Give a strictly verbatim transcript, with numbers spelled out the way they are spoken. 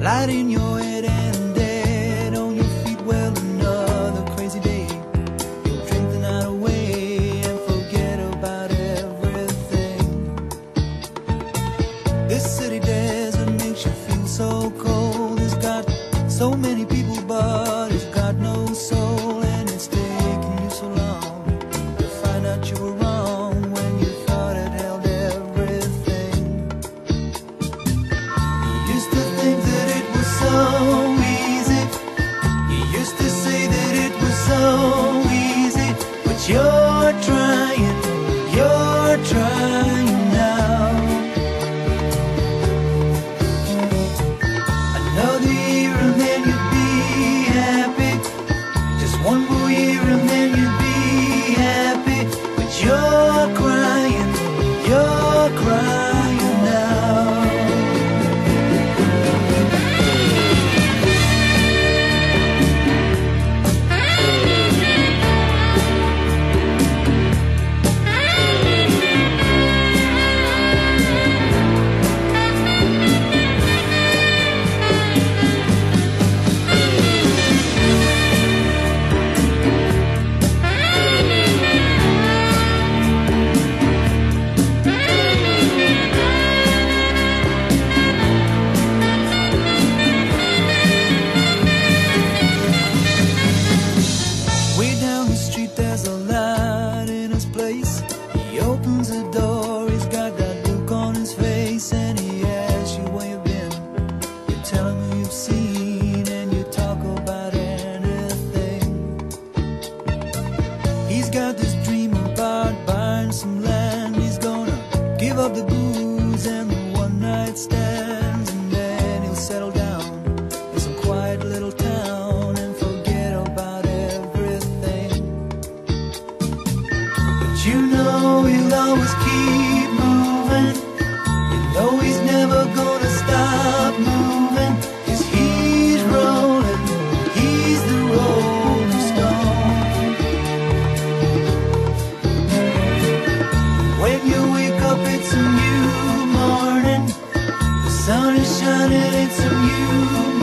light in your head and dead on your feet. Well, another crazy day. You'll drink the night away and forget about everything. This city desert makes you feel so cold. It's got so many people, but it's got no soul. And it's taken you so long to find out you were wrong when you thought it held everything. You used to think that it was so easy. You used to say that it was so easy. But you're trying, you're trying now. Another year and then you'd be happy. Just one more year and then you'd be happy. But you're crying, you're crying now. Way down the street there's a light in his place. He opens the door, he's got that look on his face. And he asks you where you've been. You tell him who you've seen and you talk about anything. He's got this dream about buying some land. He's gonna give up the booze and the one night stands. And then he'll settle down in some quiet little town and forget about everything. But you know he'll always keep moving. You know he's never gonna stop moving. 'Cause he's rolling, he's the rolling stone. When you wake up it's a new morning. The sun is shining, it's a new